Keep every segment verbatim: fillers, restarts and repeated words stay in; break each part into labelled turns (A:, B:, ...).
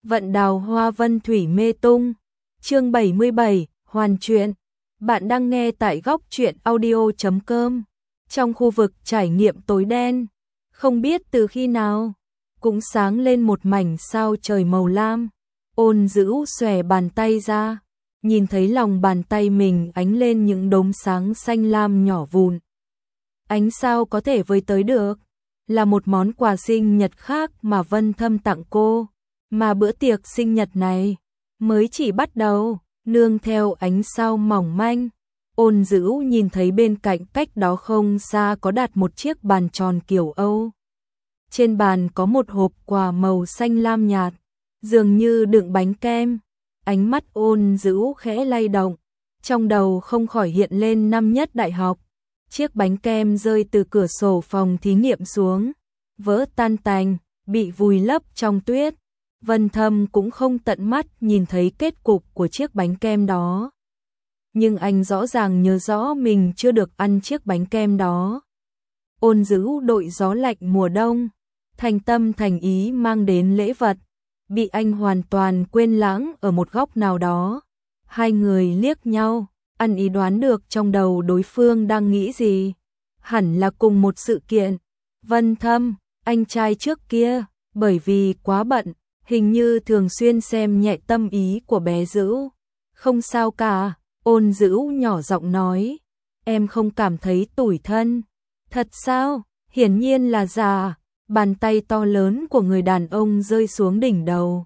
A: Vận đào hoa vân thủy mê tung. Chương bảy mươi bảy, hoàn truyện. Bạn đang nghe tại góc truyện audio chấm com. Trong khu vực trải nghiệm tối đen, không biết từ khi nào, cũng sáng lên một mảnh sao trời màu lam. Ôn Dữ xòe bàn tay ra, nhìn thấy lòng bàn tay mình ánh lên những đốm sáng xanh lam nhỏ vụn. Ánh sao có thể với tới được, là một món quà sinh nhật khác mà Vân Thâm tặng cô. Mà bữa tiệc sinh nhật này mới chỉ bắt đầu, nương theo ánh sao mỏng manh. Ôn Dữ nhìn thấy bên cạnh cách đó không xa có đặt một chiếc bàn tròn kiểu Âu. Trên bàn có một hộp quà màu xanh lam nhạt, dường như đựng bánh kem. Ánh mắt Ôn Dữ khẽ lay động, trong đầu không khỏi hiện lên năm nhất đại học. Chiếc bánh kem rơi từ cửa sổ phòng thí nghiệm xuống, vỡ tan tành, bị vùi lấp trong tuyết. Vân Thâm cũng không tận mắt nhìn thấy kết cục của chiếc bánh kem đó. Nhưng anh rõ ràng nhớ rõ mình chưa được ăn chiếc bánh kem đó. Ôn Dữ đội gió lạnh mùa đông, thành tâm thành ý mang đến lễ vật, bị anh hoàn toàn quên lãng ở một góc nào đó. Hai người liếc nhau, ăn ý đoán được trong đầu đối phương đang nghĩ gì. Hẳn là cùng một sự kiện. Vân Thâm, anh trai trước kia, bởi vì quá bận, hình như thường xuyên xem nhẹ tâm ý của bé Dữ. Không sao cả, Ôn Dữ nhỏ giọng nói, em không cảm thấy tủi thân. Thật sao? Hiển nhiên là già. Bàn tay to lớn của người đàn ông rơi xuống đỉnh đầu,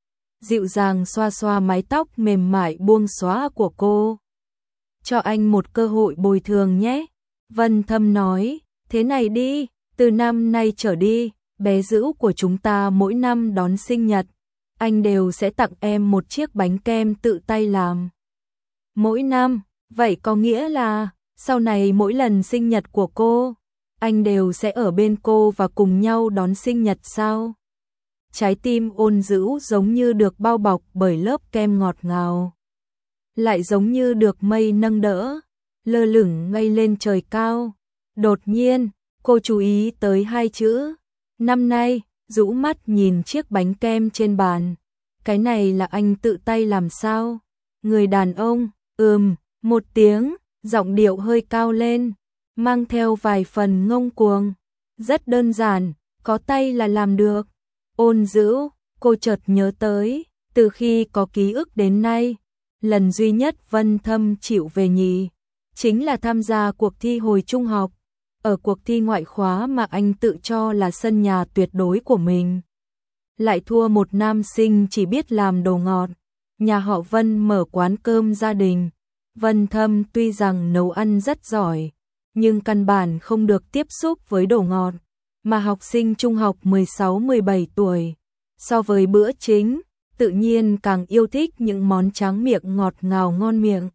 A: dịu dàng xoa xoa mái tóc mềm mại buông xóa của cô. Cho anh một cơ hội bồi thường nhé. Vân Thâm nói, thế này đi, từ năm nay trở đi, bé Dữ của chúng ta mỗi năm đón sinh nhật, anh đều sẽ tặng em một chiếc bánh kem tự tay làm. Mỗi năm, vậy có nghĩa là, sau này mỗi lần sinh nhật của cô, anh đều sẽ ở bên cô và cùng nhau đón sinh nhật sao? Trái tim Ôn Dữ giống như được bao bọc bởi lớp kem ngọt ngào, lại giống như được mây nâng đỡ, lơ lửng ngay lên trời cao. Đột nhiên, cô chú ý tới hai chữ năm nay, rũ mắt nhìn chiếc bánh kem trên bàn. Cái này là anh tự tay làm sao? Người đàn ông, ừm, một tiếng, giọng điệu hơi cao lên, mang theo vài phần ngông cuồng. Rất đơn giản, có tay là làm được. Ôn Dữ, cô chợt nhớ tới, từ khi có ký ức đến nay, lần duy nhất Vân Thâm chịu về nhì, chính là tham gia cuộc thi hồi trung học. Ở cuộc thi ngoại khóa mà anh tự cho là sân nhà tuyệt đối của mình, lại thua một nam sinh chỉ biết làm đồ ngọt. Nhà họ Vân mở quán cơm gia đình. Vân Thâm tuy rằng nấu ăn rất giỏi, nhưng căn bản không được tiếp xúc với đồ ngọt, mà học sinh trung học mười sáu mười bảy tuổi, so với bữa chính, tự nhiên càng yêu thích những món tráng miệng ngọt ngào ngon miệng.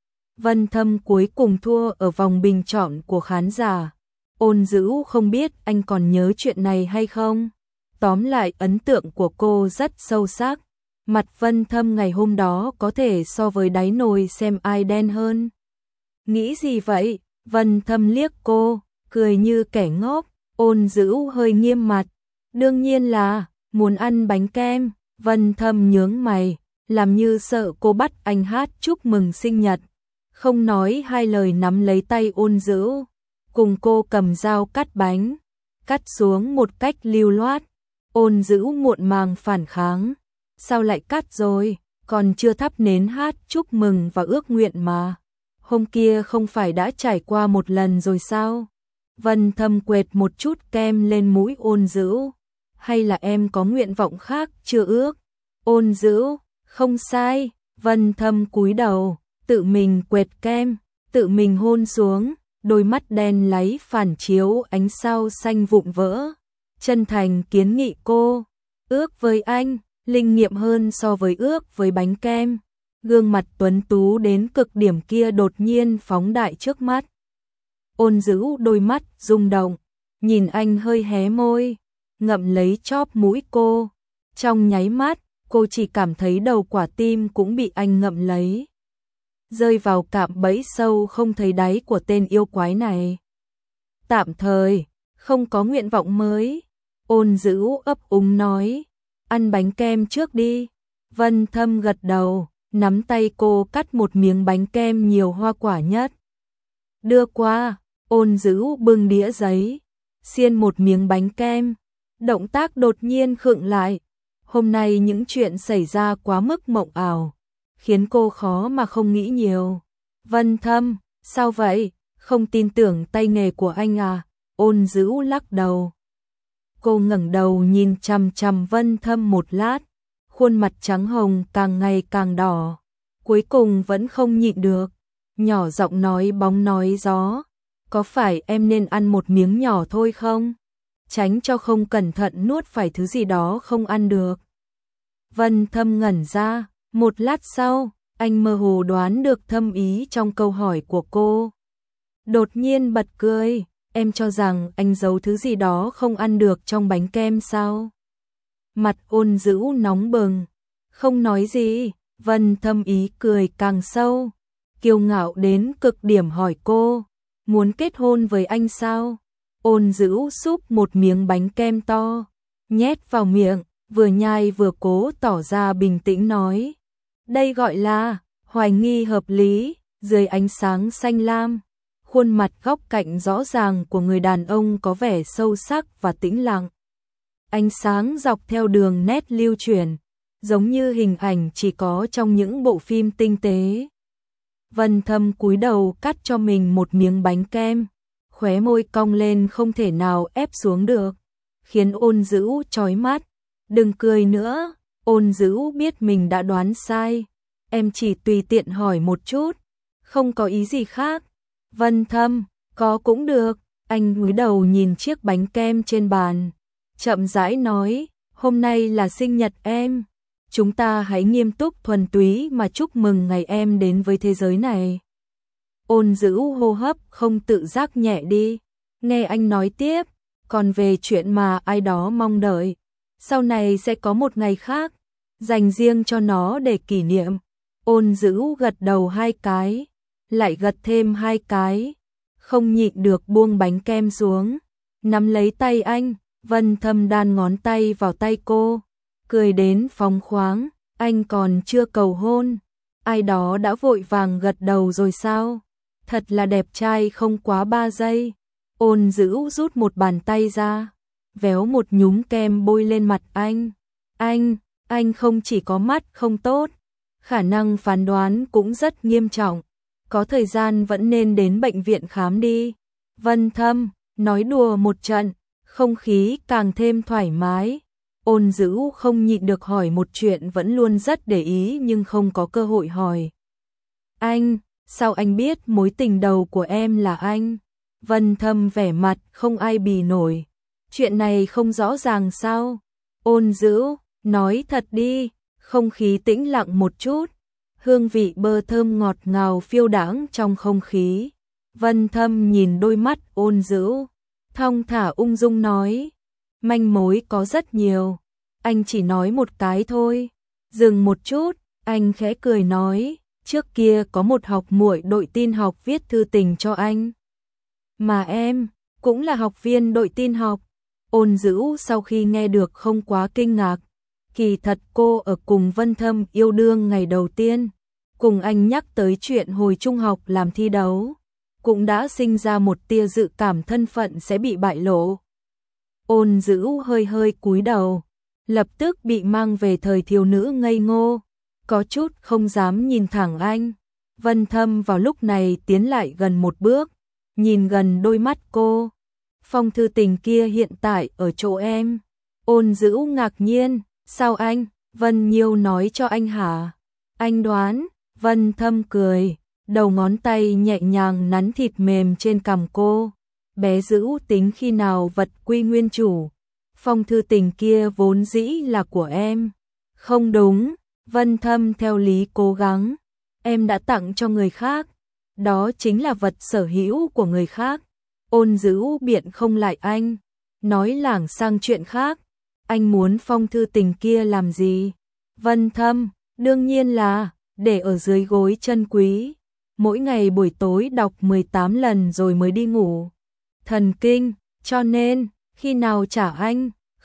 A: Vân Thâm cuối cùng thua ở vòng bình chọn của khán giả. Ôn Dữ không biết anh còn nhớ chuyện này hay không. Tóm lại ấn tượng của cô rất sâu sắc. Mặt Vân Thâm ngày hôm đó có thể so với đáy nồi xem ai đen hơn. Nghĩ gì vậy? Vân Thâm liếc cô, cười như kẻ ngốc. Ôn Dữ hơi nghiêm mặt. Đương nhiên là muốn ăn bánh kem. Vân Thâm nhướng mày, làm như sợ cô bắt anh hát chúc mừng sinh nhật. Không nói hai lời nắm lấy tay Ôn Dữ, cùng cô cầm dao cắt bánh, cắt xuống một cách lưu loát. Ôn Dữ muộn màng phản kháng, sao lại cắt rồi, còn chưa thắp nến hát chúc mừng và ước nguyện mà. Hôm kia không phải đã trải qua một lần rồi sao? Vân Thâm quệt một chút kem lên mũi Ôn Dữ. Hay là em có nguyện vọng khác chưa ước? Ôn Dữ, không sai. Vân Thâm cúi đầu, tự mình quệt kem, tự mình hôn xuống, đôi mắt đen láy phản chiếu ánh sao xanh vụn vỡ. Chân thành kiến nghị cô, ước với anh, linh nghiệm hơn so với ước với bánh kem. Gương mặt tuấn tú đến cực điểm kia đột nhiên phóng đại trước mắt. Ôn Dữ đôi mắt rung động, nhìn anh hơi hé môi, ngậm lấy chóp mũi cô. Trong nháy mắt, cô chỉ cảm thấy đầu quả tim cũng bị anh ngậm lấy, rơi vào cạm bẫy sâu không thấy đáy của tên yêu quái này. Tạm thời, không có nguyện vọng mới. Ôn Dữ ấp úng nói, ăn bánh kem trước đi. Vân Thâm gật đầu, nắm tay cô cắt một miếng bánh kem nhiều hoa quả nhất. Đưa qua, Ôn Dữ bưng đĩa giấy, xiên một miếng bánh kem. Động tác đột nhiên khựng lại. Hôm nay những chuyện xảy ra quá mức mộng ảo, khiến cô khó mà không nghĩ nhiều. Vân Thâm, sao vậy? Không tin tưởng tay nghề của anh à? Ôn Dữ lắc đầu. Cô ngẩng đầu nhìn chằm chằm Vân Thâm một lát, khuôn mặt trắng hồng càng ngày càng đỏ. Cuối cùng vẫn không nhịn được, nhỏ giọng nói bóng nói gió. Có phải em nên ăn một miếng nhỏ thôi không? Tránh cho không cẩn thận nuốt phải thứ gì đó không ăn được. Vân Thâm ngẩn ra, một lát sau, anh mơ hồ đoán được thâm ý trong câu hỏi của cô. Đột nhiên bật cười, em cho rằng anh giấu thứ gì đó không ăn được trong bánh kem sao? Mặt Ôn Dữ nóng bừng, không nói gì. Vân Thâm ý cười càng sâu, kiêu ngạo đến cực điểm hỏi cô, muốn kết hôn với anh sao? Ôn Dữ xúc một miếng bánh kem to, nhét vào miệng, vừa nhai vừa cố tỏ ra bình tĩnh nói. Đây gọi là hoài nghi hợp lý. Dưới ánh sáng xanh lam, khuôn mặt góc cạnh rõ ràng của người đàn ông có vẻ sâu sắc và tĩnh lặng. Ánh sáng dọc theo đường nét lưu chuyển, giống như hình ảnh chỉ có trong những bộ phim tinh tế. Vân Thâm cúi đầu cắt cho mình một miếng bánh kem, khóe môi cong lên không thể nào ép xuống được, khiến Ôn Dữ chói mắt. Đừng cười nữa, Ôn Dữ biết mình đã đoán sai. Em chỉ tùy tiện hỏi một chút, không có ý gì khác. Vân Thâm, có cũng được. Anh cúi đầu nhìn chiếc bánh kem trên bàn, chậm rãi nói, hôm nay là sinh nhật em. Chúng ta hãy nghiêm túc thuần túy mà chúc mừng ngày em đến với thế giới này. Ôn Dữ hô hấp không tự giác nhẹ đi, nghe anh nói tiếp, còn về chuyện mà ai đó mong đợi, sau này sẽ có một ngày khác, dành riêng cho nó để kỷ niệm. Ôn Dữ gật đầu hai cái, lại gật thêm hai cái, không nhịn được buông bánh kem xuống, nắm lấy tay anh. Vân Thâm đan ngón tay vào tay cô, cười đến phóng khoáng. Anh còn chưa cầu hôn, ai đó đã vội vàng gật đầu rồi sao? Thật là đẹp trai không quá ba giây. Ôn Dữ rút một bàn tay ra, véo một nhúm kem bôi lên mặt anh. Anh, anh không chỉ có mắt không tốt, khả năng phán đoán cũng rất nghiêm trọng. Có thời gian vẫn nên đến bệnh viện khám đi. Vân Thâm nói đùa một trận, không khí càng thêm thoải mái. Ôn Dữ không nhịn được hỏi một chuyện vẫn luôn rất để ý nhưng không có cơ hội hỏi. Anh, sao anh biết mối tình đầu của em là anh? Vân Thâm vẻ mặt không ai bì nổi. Chuyện này không rõ ràng sao? Ôn Dữ, nói thật đi. Không khí tĩnh lặng một chút, hương vị bơ thơm ngọt ngào phiêu đãng trong không khí. Vân Thâm nhìn đôi mắt Ôn Dữ, thong thả ung dung nói, manh mối có rất nhiều, anh chỉ nói một cái thôi. Dừng một chút, anh khẽ cười nói, trước kia có một học muội đội tin học viết thư tình cho anh. Mà em, cũng là học viên đội tin học. Ôn Dữ sau khi nghe được không quá kinh ngạc. Kỳ thật cô ở cùng Vân Thâm yêu đương ngày đầu tiên, cùng anh nhắc tới chuyện hồi trung học làm thi đấu, cũng đã sinh ra một tia dự cảm thân phận sẽ bị bại lộ. Ôn Dữ hơi hơi cúi đầu, lập tức bị mang về thời thiếu nữ ngây ngô, có chút không dám nhìn thẳng anh. Vân Thâm vào lúc này tiến lại gần một bước, nhìn gần đôi mắt cô. Phong thư tình kia hiện tại ở chỗ em. Ôn Dữ ngạc nhiên, sao anh? Vân Nhiêu nói cho anh hả? Anh đoán. Vân Thâm cười, đầu ngón tay nhẹ nhàng nắn thịt mềm trên cằm cô. Bé Dữ tính khi nào vật quy nguyên chủ. Phong thư tình kia vốn dĩ là của em. Không đúng. Vân Thâm theo lý cố gắng. Em đã tặng cho người khác. Đó chính là vật sở hữu của người khác. Ôn Dữ biện không lại anh, nói lảng sang chuyện khác. Anh muốn phong thư tình kia làm gì? Vân Thâm, đương nhiên là để ở dưới gối chân quý, mỗi ngày buổi tối đọc mười tám lần rồi mới đi ngủ. Thần kinh, cho nên khi nào trả anh?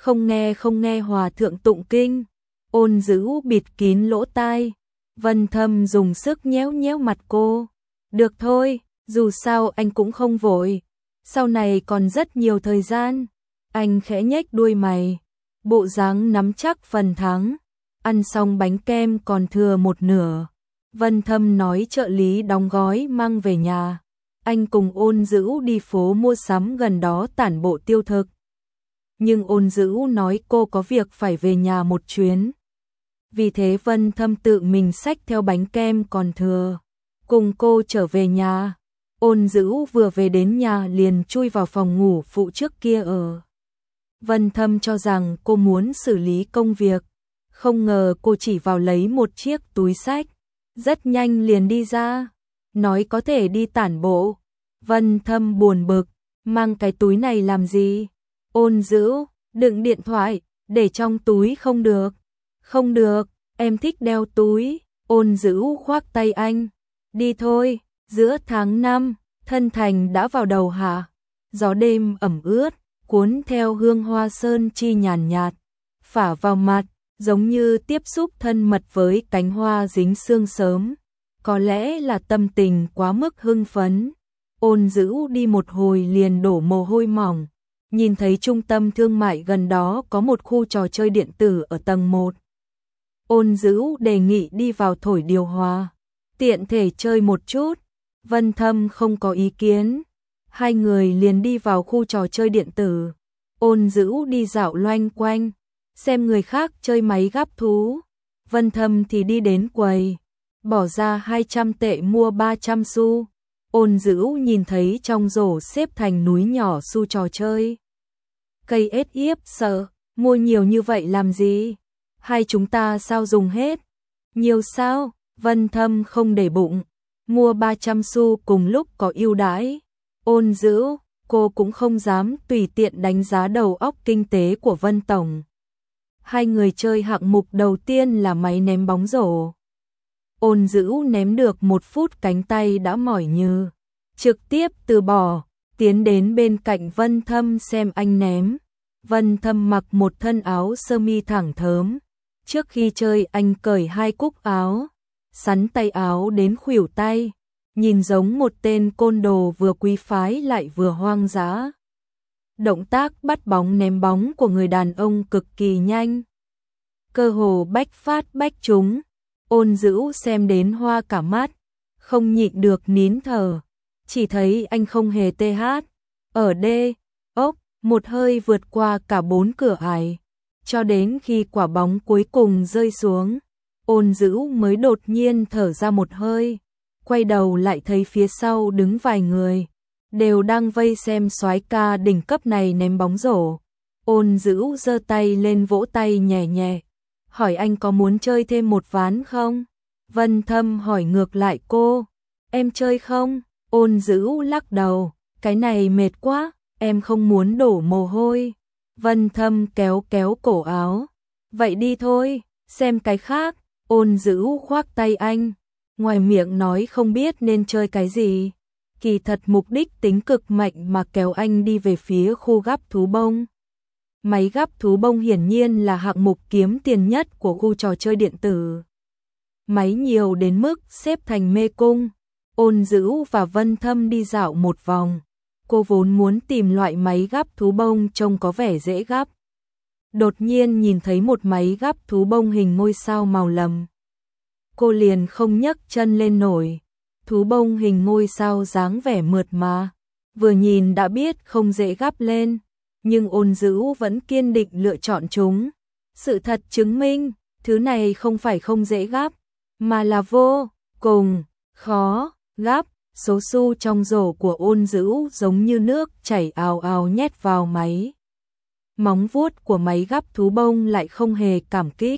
A: Không nghe không nghe hòa thượng tụng kinh. Ôn Dữ bịt kín lỗ tai. Vân Thâm dùng sức nhéo nhéo mặt cô. Được thôi, dù sao anh cũng không vội. Sau này còn rất nhiều thời gian. Anh khẽ nhếch đuôi mày. Bộ dáng nắm chắc phần thắng. Ăn xong bánh kem còn thừa một nửa. Vân Thâm nói trợ lý đóng gói mang về nhà. Anh cùng Ôn Dữ đi phố mua sắm gần đó tản bộ tiêu thực. Nhưng Ôn Dữ nói cô có việc phải về nhà một chuyến. Vì thế Vân Thâm tự mình xách theo bánh kem còn thừa. Cùng cô trở về nhà. Ôn Dữ vừa về đến nhà liền chui vào phòng ngủ phụ trước kia ở. Vân Thâm cho rằng cô muốn xử lý công việc. Không ngờ cô chỉ vào lấy một chiếc túi xách. Rất nhanh liền đi ra. Nói có thể đi tản bộ. Vân Thâm buồn bực. Mang cái túi này làm gì? Ôn Dữ, đựng điện thoại, để trong túi không được. Không được, em thích đeo túi. Ôn Dữ khoác tay anh. Đi thôi, giữa tháng năm, Thân Thành đã vào đầu hạ. Gió đêm ẩm ướt, cuốn theo hương hoa sơn chi nhàn nhạt, phả vào mặt, giống như tiếp xúc thân mật với cánh hoa dính sương sớm. Có lẽ là tâm tình quá mức hưng phấn. Ôn Dữ đi một hồi liền đổ mồ hôi mỏng. Nhìn thấy trung tâm thương mại gần đó có một khu trò chơi điện tử ở tầng một. Ôn Dữ đề nghị đi vào thổi điều hòa. Tiện thể chơi một chút. Vân Thâm không có ý kiến. Hai người liền đi vào khu trò chơi điện tử. Ôn Dữ đi dạo loanh quanh, xem người khác chơi máy gắp thú. Vân Thâm thì đi đến quầy, bỏ ra hai trăm tệ mua ba trăm xu. Ôn Dữ nhìn thấy trong rổ xếp thành núi nhỏ xu trò chơi. Cây ết yếp sợ, mua nhiều như vậy làm gì? Hai chúng ta sao dùng hết? Nhiều sao? Vân Thâm không để bụng. Mua ba trăm xu cùng lúc có ưu đãi. Ôn Dữ, cô cũng không dám tùy tiện đánh giá đầu óc kinh tế của Vân Tổng. Hai người chơi hạng mục đầu tiên là máy ném bóng rổ. Ôn Dữ ném được một phút cánh tay đã mỏi nhừ. Trực tiếp từ bỏ, tiến đến bên cạnh Vân Thâm xem anh ném. Vân Thâm mặc một thân áo sơ mi thẳng thớm. Trước khi chơi anh cởi hai cúc áo, sắn tay áo đến khuỷu tay. Nhìn giống một tên côn đồ vừa quý phái lại vừa hoang dã. Động tác bắt bóng ném bóng của người đàn ông cực kỳ nhanh. Cơ hồ bách phát bách trúng. Ôn Dữ xem đến hoa cả mắt, không nhịn được nín thở. Chỉ thấy anh không hề tê hát. Ở đê, ốc, một hơi vượt qua cả bốn cửa ải. Cho đến khi quả bóng cuối cùng rơi xuống, Ôn Dữ mới đột nhiên thở ra một hơi. Quay đầu lại thấy phía sau đứng vài người, đều đang vây xem soái ca đỉnh cấp này ném bóng rổ. Ôn Dữ giơ tay lên vỗ tay nhẹ nhẹ, hỏi anh có muốn chơi thêm một ván không? Vân Thâm hỏi ngược lại cô, em chơi không? Ôn Dữ lắc đầu, cái này mệt quá, em không muốn đổ mồ hôi. Vân Thâm kéo kéo cổ áo, vậy đi thôi, xem cái khác. Ôn Dữ khoác tay anh, ngoài miệng nói không biết nên chơi cái gì. Kỳ thật mục đích tính cực mạnh mà kéo anh đi về phía khu gắp thú bông. Máy gắp thú bông hiển nhiên là hạng mục kiếm tiền nhất của khu trò chơi điện tử. Máy nhiều đến mức xếp thành mê cung. Ôn Dữ và Vân Thâm đi dạo một vòng. Cô vốn muốn tìm loại máy gắp thú bông trông có vẻ dễ gắp. Đột nhiên nhìn thấy một máy gắp thú bông hình ngôi sao màu lầm. Cô liền không nhấc chân lên nổi. Thú bông hình ngôi sao dáng vẻ mượt mà, vừa nhìn đã biết không dễ gắp lên. Nhưng Ôn Dữ vẫn kiên định lựa chọn chúng. Sự thật chứng minh, thứ này không phải không dễ gắp, mà là vô cùng khó gắp. Số xu trong rổ của Ôn Dữ giống như nước chảy ào ào nhét vào máy. Móng vuốt của máy gắp thú bông lại không hề cảm kích.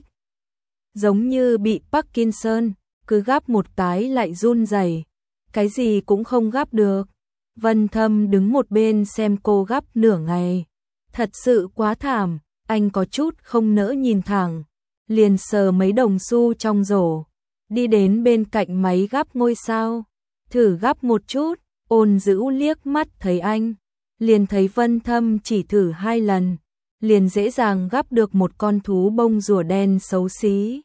A: Giống như bị Parkinson, cứ gắp một cái lại run rẩy, cái gì cũng không gắp được. Vân Thâm đứng một bên xem cô gắp nửa ngày. Thật sự quá thảm, anh có chút không nỡ nhìn thẳng. Liền sờ mấy đồng xu trong rổ, đi đến bên cạnh máy gắp ngôi sao. Thử gắp một chút. Ôn Dữ liếc mắt thấy anh, liền thấy Vân Thâm chỉ thử hai lần, liền dễ dàng gắp được một con thú bông rùa đen xấu xí.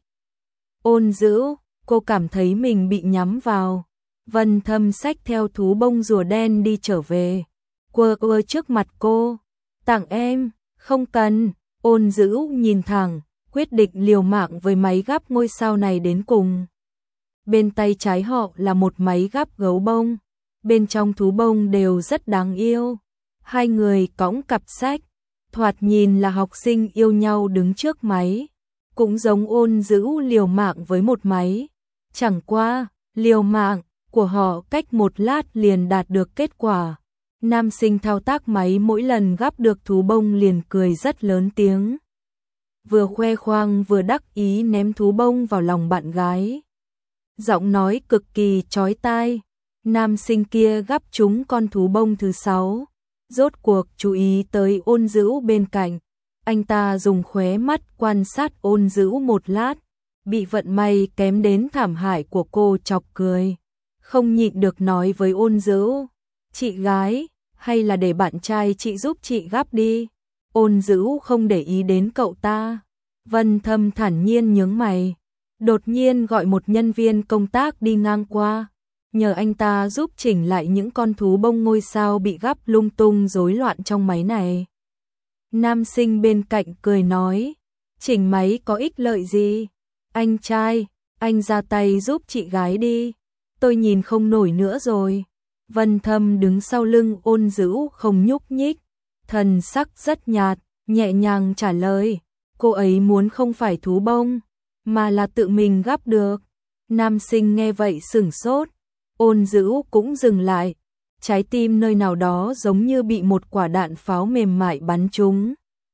A: Ôn Dữ, cô cảm thấy mình bị nhắm vào. Vân Thâm xách theo thú bông rùa đen đi trở về. Quơ quơ trước mặt cô. Tặng em, không cần. Ôn Dữ nhìn thẳng, quyết định liều mạng với máy gắp ngôi sao này đến cùng. Bên tay trái họ là một máy gắp gấu bông. Bên trong thú bông đều rất đáng yêu. Hai người cõng cặp sách, thoạt nhìn là học sinh yêu nhau đứng trước máy. Cũng giống Ôn Dữ liều mạng với một máy. Chẳng qua, liều mạng của họ cách một lát liền đạt được kết quả. Nam sinh thao tác máy mỗi lần gắp được thú bông liền cười rất lớn tiếng. Vừa khoe khoang vừa đắc ý ném thú bông vào lòng bạn gái. Giọng nói cực kỳ chói tai. Nam sinh kia gắp trúng con thú bông thứ sáu. Rốt cuộc chú ý tới Ôn Dữ bên cạnh. Anh ta dùng khóe mắt quan sát Ôn Dữ một lát. Bị vận may kém đến thảm hại của cô chọc cười. Không nhịn được nói với Ôn Dữ. Chị gái, hay là để bạn trai chị giúp chị gắp đi. Ôn Dữ không để ý đến cậu ta. Vân Thâm thản nhiên nhướng mày. Đột nhiên gọi một nhân viên công tác đi ngang qua. Nhờ anh ta giúp chỉnh lại những con thú bông ngôi sao bị gắp lung tung rối loạn trong máy này. Nam sinh bên cạnh cười nói. Chỉnh máy có ích lợi gì? Anh trai, anh ra tay giúp chị gái đi. Tôi nhìn không nổi nữa rồi. Vân Thâm đứng sau lưng Ôn Dữ không nhúc nhích. Thần sắc rất nhạt, nhẹ nhàng trả lời. Cô ấy muốn không phải thú bông, mà là tự mình gắp được. Nam sinh nghe vậy sửng sốt. Ôn Dữ cũng dừng lại. Trái tim nơi nào đó giống như bị một quả đạn pháo mềm mại bắn trúng.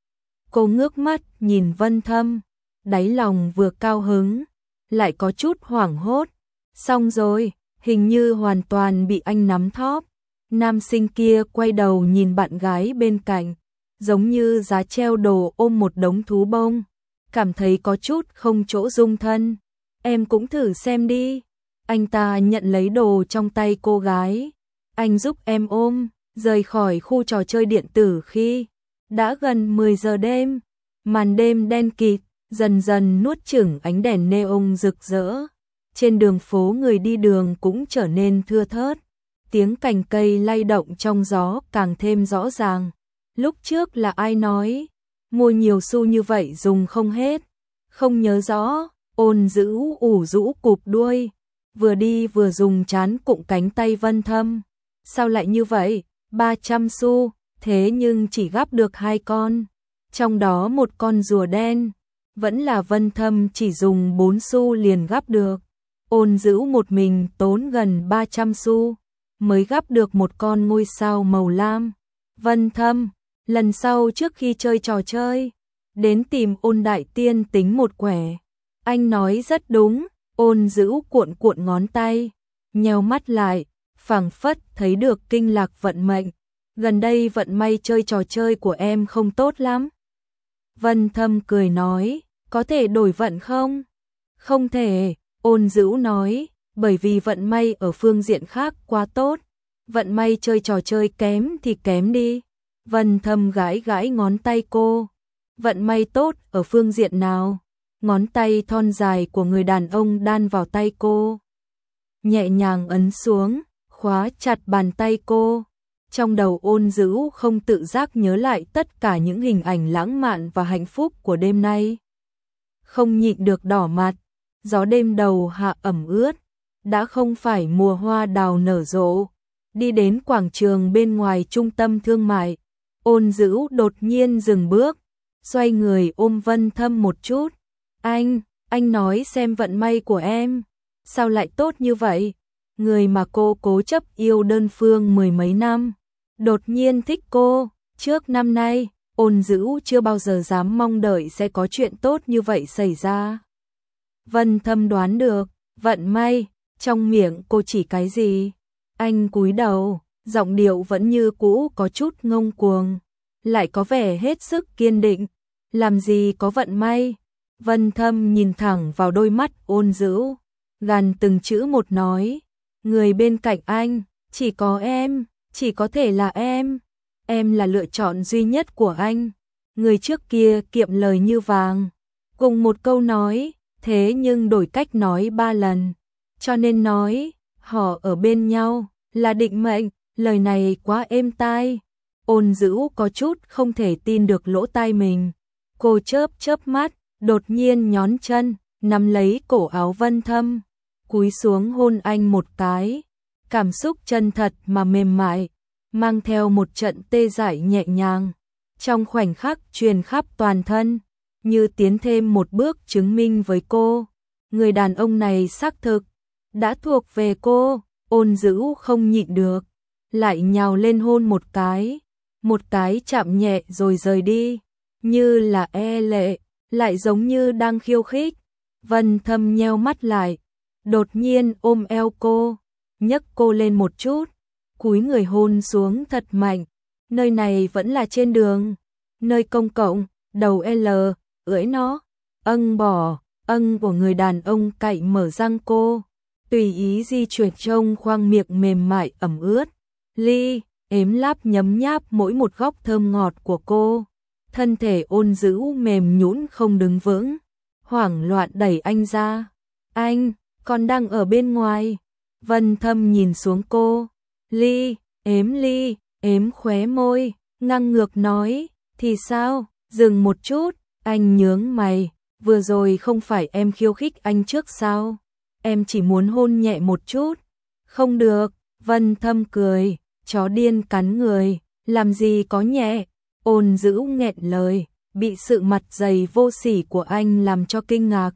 A: Cô ngước mắt nhìn Vân Thâm. Đáy lòng vừa cao hứng, lại có chút hoảng hốt. Xong rồi, hình như hoàn toàn bị anh nắm thóp. Nam sinh kia quay đầu nhìn bạn gái bên cạnh, giống như giá treo đồ ôm một đống thú bông, cảm thấy có chút không chỗ dung thân. Em cũng thử xem đi. Anh ta nhận lấy đồ trong tay cô gái. Anh giúp em ôm, rời khỏi khu trò chơi điện tử khi đã gần mười giờ đêm. Màn đêm đen kịt dần dần nuốt chửng ánh đèn neon rực rỡ. Trên đường phố người đi đường cũng trở nên thưa thớt. Tiếng cành cây lay động trong gió càng thêm rõ ràng. Lúc trước là ai nói, mua nhiều xu như vậy dùng không hết. Không nhớ rõ. Ôn Dữ ủ rũ cụp đuôi, vừa đi vừa dùng trán cụng cánh tay Vân Thâm. Sao lại như vậy? ba trăm xu, thế nhưng chỉ gắp được hai con. Trong đó một con rùa đen. Vẫn là Vân Thâm chỉ dùng bốn xu liền gắp được. Ôn Dữ một mình tốn gần ba trăm xu, mới gắp được một con ngôi sao màu lam. Vân Thâm, lần sau trước khi chơi trò chơi, đến tìm Ôn đại tiên tính một quẻ. Anh nói rất đúng. Ôn Dữ cuộn cuộn ngón tay, nheo mắt lại, phảng phất thấy được kinh lạc vận mệnh. Gần đây vận may chơi trò chơi của em không tốt lắm. Vân Thâm cười nói, có thể đổi vận không? Không thể. Ôn Dữ nói, bởi vì vận may ở phương diện khác quá tốt. Vận may chơi trò chơi kém thì kém đi. Vân Thâm gãi gãi ngón tay cô. Vận may tốt ở phương diện nào? Ngón tay thon dài của người đàn ông đan vào tay cô. Nhẹ nhàng ấn xuống, khóa chặt bàn tay cô. Trong đầu Ôn Dữ không tự giác nhớ lại tất cả những hình ảnh lãng mạn và hạnh phúc của đêm nay. Không nhịn được đỏ mặt. Gió đêm đầu hạ ẩm ướt. Đã không phải mùa hoa đào nở rộ. Đi đến quảng trường bên ngoài trung tâm thương mại. Ôn Dữ đột nhiên dừng bước, xoay người ôm Vân Thâm một chút. Anh, anh nói xem vận may của em, sao lại tốt như vậy? Người mà cô cố chấp yêu đơn phương mười mấy năm, đột nhiên thích cô. Trước năm nay, Ôn Dữ chưa bao giờ dám mong đợi sẽ có chuyện tốt như vậy xảy ra. Vân Thâm đoán được, vận may, trong miệng cô chỉ cái gì? Anh cúi đầu, giọng điệu vẫn như cũ có chút ngông cuồng, lại có vẻ hết sức kiên định. Làm gì có vận may? Vân Thâm nhìn thẳng vào đôi mắt Ôn Dữ, gằn từng chữ một nói, người bên cạnh anh, chỉ có em, chỉ có thể là em. Em là lựa chọn duy nhất của anh. người trước kia kiệm lời như vàng, cùng một câu nói, thế nhưng đổi cách nói ba lần, cho nên nói, họ ở bên nhau, là định mệnh, lời này quá êm tai. Ôn Dữ có chút không thể tin được lỗ tai mình, cô chớp chớp mắt, đột nhiên nhón chân, nắm lấy cổ áo Vân Thâm, cúi xuống hôn anh một cái, cảm xúc chân thật mà mềm mại, mang theo một trận tê dại nhẹ nhàng, trong khoảnh khắc truyền khắp toàn thân, như tiến thêm một bước chứng minh với cô, người đàn ông này xác thực đã thuộc về cô. Ôn Dữ không nhịn được, lại nhào lên hôn một cái, một cái chạm nhẹ rồi rời đi, như là e lệ, lại giống như đang khiêu khích. Vân Thâm nheo mắt lại, đột nhiên ôm eo cô, nhấc cô lên một chút, cúi người hôn xuống thật mạnh. Nơi này vẫn là trên đường, nơi công cộng, đầu L, ưỡi nó, âng bỏ, âng của người đàn ông cậy mở răng cô, tùy ý di chuyển trông khoang miệng mềm mại ẩm ướt, ly, ếm láp nhấm nháp mỗi một góc thơm ngọt của cô. Thân thể Ôn Dữ mềm nhũn không đứng vững, hoảng loạn đẩy anh ra. Anh, còn đang ở bên ngoài. Vân Thâm nhìn xuống cô, ly, ếm ly, ếm khóe môi, ngang ngược nói, thì sao, dừng một chút, anh nhướng mày, vừa rồi không phải em khiêu khích anh trước sao, em chỉ muốn hôn nhẹ một chút. Không được, Vân Thâm cười, chó điên cắn người, làm gì có nhẹ. Ôn Dữ nghẹn lời, bị sự mặt dày vô sỉ của anh làm cho kinh ngạc.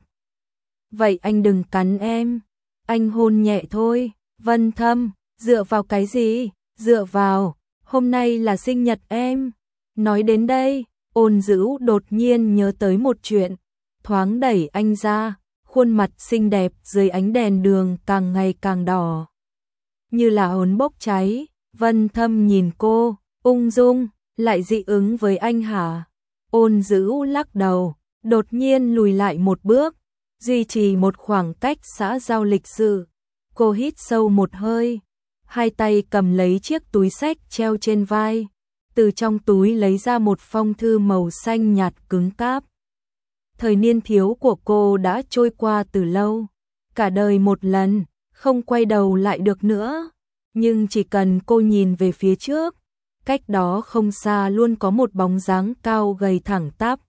A: Vậy anh đừng cắn em, anh hôn nhẹ thôi. Vân Thâm, dựa vào cái gì? Dựa vào, hôm nay là sinh nhật em. Nói đến đây, Ôn Dữ đột nhiên nhớ tới một chuyện, thoáng đẩy anh ra, khuôn mặt xinh đẹp dưới ánh đèn đường càng ngày càng đỏ, như là hồn bốc cháy. Vân Thâm nhìn cô, ung dung, lại dị ứng với anh hả? Ôn Dữ lắc đầu, đột nhiên lùi lại một bước, duy trì một khoảng cách xã giao lịch sự. Cô hít sâu một hơi, hai tay cầm lấy chiếc túi xách treo trên vai, từ trong túi lấy ra một phong thư màu xanh nhạt cứng cáp. Thời niên thiếu của cô đã trôi qua từ lâu, cả đời một lần, không quay đầu lại được nữa. Nhưng chỉ cần cô nhìn về phía trước, cách đó không xa luôn có một bóng dáng cao gầy thẳng tắp.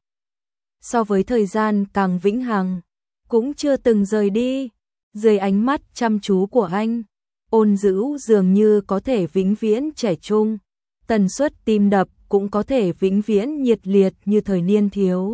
A: So với thời gian càng vĩnh hằng, cũng chưa từng rời đi. Dưới ánh mắt chăm chú của anh, Ôn Dữ dường như có thể vĩnh viễn trẻ trung, tần suất tim đập cũng có thể vĩnh viễn nhiệt liệt như thời niên thiếu.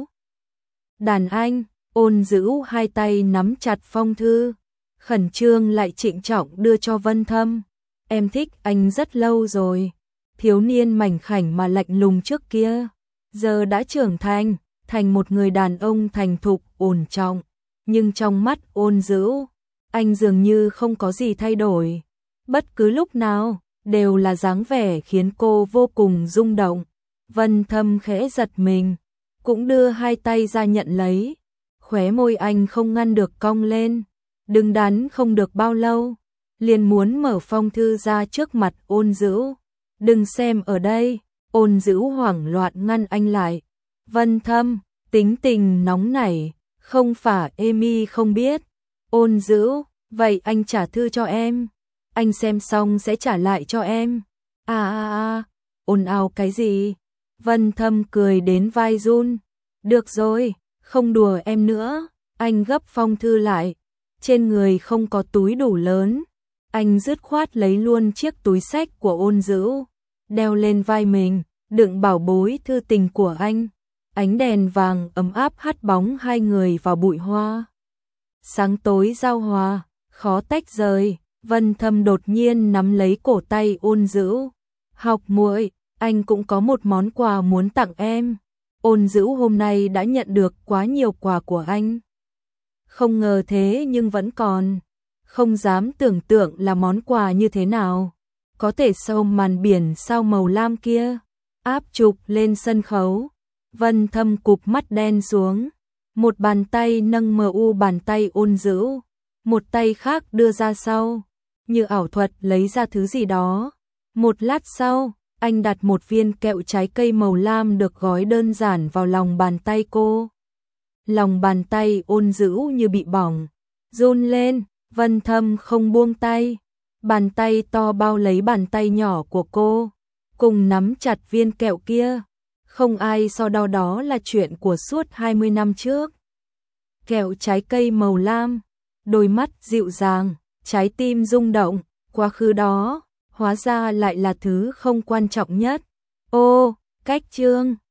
A: Đàn anh, Ôn Dữ hai tay nắm chặt phong thư, khẩn trương lại trịnh trọng đưa cho Vân Thâm. Em thích anh rất lâu rồi. Thiếu niên mảnh khảnh mà lạnh lùng trước kia, giờ đã trưởng thành, thành một người đàn ông thành thục, ổn trọng. Nhưng trong mắt Ôn Dữ, anh dường như không có gì thay đổi. Bất cứ lúc nào, đều là dáng vẻ khiến cô vô cùng rung động. Vân Thâm khẽ giật mình, cũng đưa hai tay ra nhận lấy. Khóe môi anh không ngăn được cong lên, đứng đắn không được bao lâu, liền muốn mở phong thư ra trước mặt Ôn Dữ. Đừng xem ở đây. Ôn Dữ hoảng loạn ngăn anh lại. Vân Thâm, tính tình nóng nảy, không phải Amy không biết. Ôn Dữ, vậy anh trả thư cho em, anh xem xong sẽ trả lại cho em. À à à, ồn ào cái gì? Vân Thâm cười đến vai run. Được rồi, không đùa em nữa. Anh gấp phong thư lại, trên người không có túi đủ lớn, anh dứt khoát lấy luôn chiếc túi xách của Ôn Dữ, đeo lên vai mình, đựng bảo bối thư tình của anh. Ánh đèn vàng ấm áp hắt bóng hai người vào bụi hoa. Sáng tối giao hòa, khó tách rời. Vân Thâm đột nhiên nắm lấy cổ tay Ôn Dữ. Học muội, anh cũng có một món quà muốn tặng em. Ôn Dữ hôm nay đã nhận được quá nhiều quà của anh. Không ngờ thế nhưng vẫn còn. Không dám tưởng tượng là món quà như thế nào. Có thể sau màn biển sao màu lam kia, áp chụp lên sân khấu. Vân Thâm cụp mắt đen xuống. Một bàn tay nâng mờ u bàn tay Ôn Dữ, một tay khác đưa ra sau, như ảo thuật lấy ra thứ gì đó. Một lát sau, Anh đặt một viên kẹo trái cây màu lam được gói đơn giản vào lòng bàn tay cô. Lòng bàn tay ôn dữ như bị bỏng, run lên, Vân Thâm không buông tay. Bàn tay to bao lấy bàn tay nhỏ của cô, cùng nắm chặt viên kẹo kia. Không ai so đo đó là chuyện của suốt hai mươi năm trước. Kẹo trái cây màu lam, đôi mắt dịu dàng, trái tim rung động, quá khứ đó, hóa ra lại là thứ không quan trọng nhất. Ô, cách chương